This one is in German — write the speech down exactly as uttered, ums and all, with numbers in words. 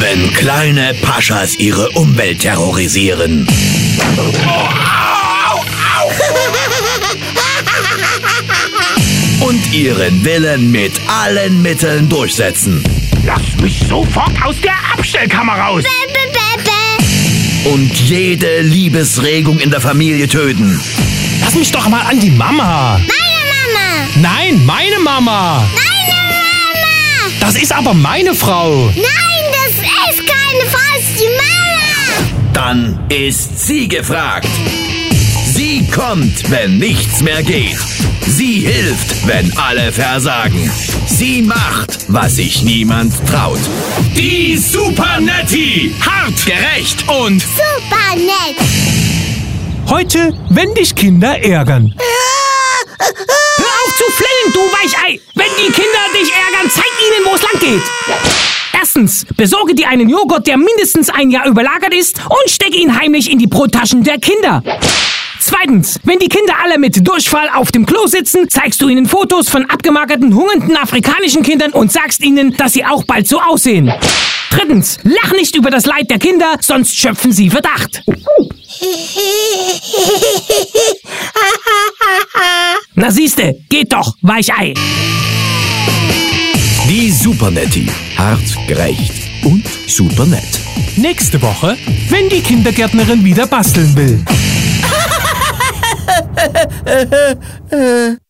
wenn kleine Paschas ihre Umwelt terrorisieren. Und ihren Willen mit allen Mitteln durchsetzen. Lass mich sofort aus der Abstellkammer raus! Bäh, bäh, bäh. Und jede Liebesregung in der Familie töten. Lass mich doch mal an die Mama. Meine Mama! Nein, meine Mama. Meine Mama! Das ist aber meine Frau. Nein, das ist keine Frau, das ist die Mama! Dann ist sie gefragt. Sie kommt, wenn nichts mehr geht. Sie hilft, wenn alle versagen. Sie macht, was sich niemand traut. Die Supernetti. Hart, gerecht und Super nett! Heute, wenn dich Kinder ärgern. Hör auf zu flennen, du Weichei! Wenn die Kinder dich ärgern, zeig ihnen, wo es lang geht! Erstens, besorge dir einen Joghurt, der mindestens ein Jahr überlagert ist und stecke ihn heimlich in die Brottaschen der Kinder. Zweitens, wenn die Kinder alle mit Durchfall auf dem Klo sitzen, zeigst du ihnen Fotos von abgemagerten, hungernden afrikanischen Kindern und sagst ihnen, dass sie auch bald so aussehen. Drittens, lach nicht über das Leid der Kinder, sonst schöpfen sie Verdacht. Na siehste, geht doch, Weichei. die Supernetti. Hart, gerecht und super nett. Nächste Woche, wenn die Kindergärtnerin wieder basteln will.